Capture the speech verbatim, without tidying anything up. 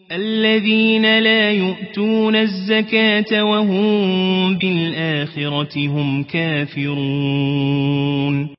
الذين لا يؤتون الزكاة وهم بالآخرة هم كافرون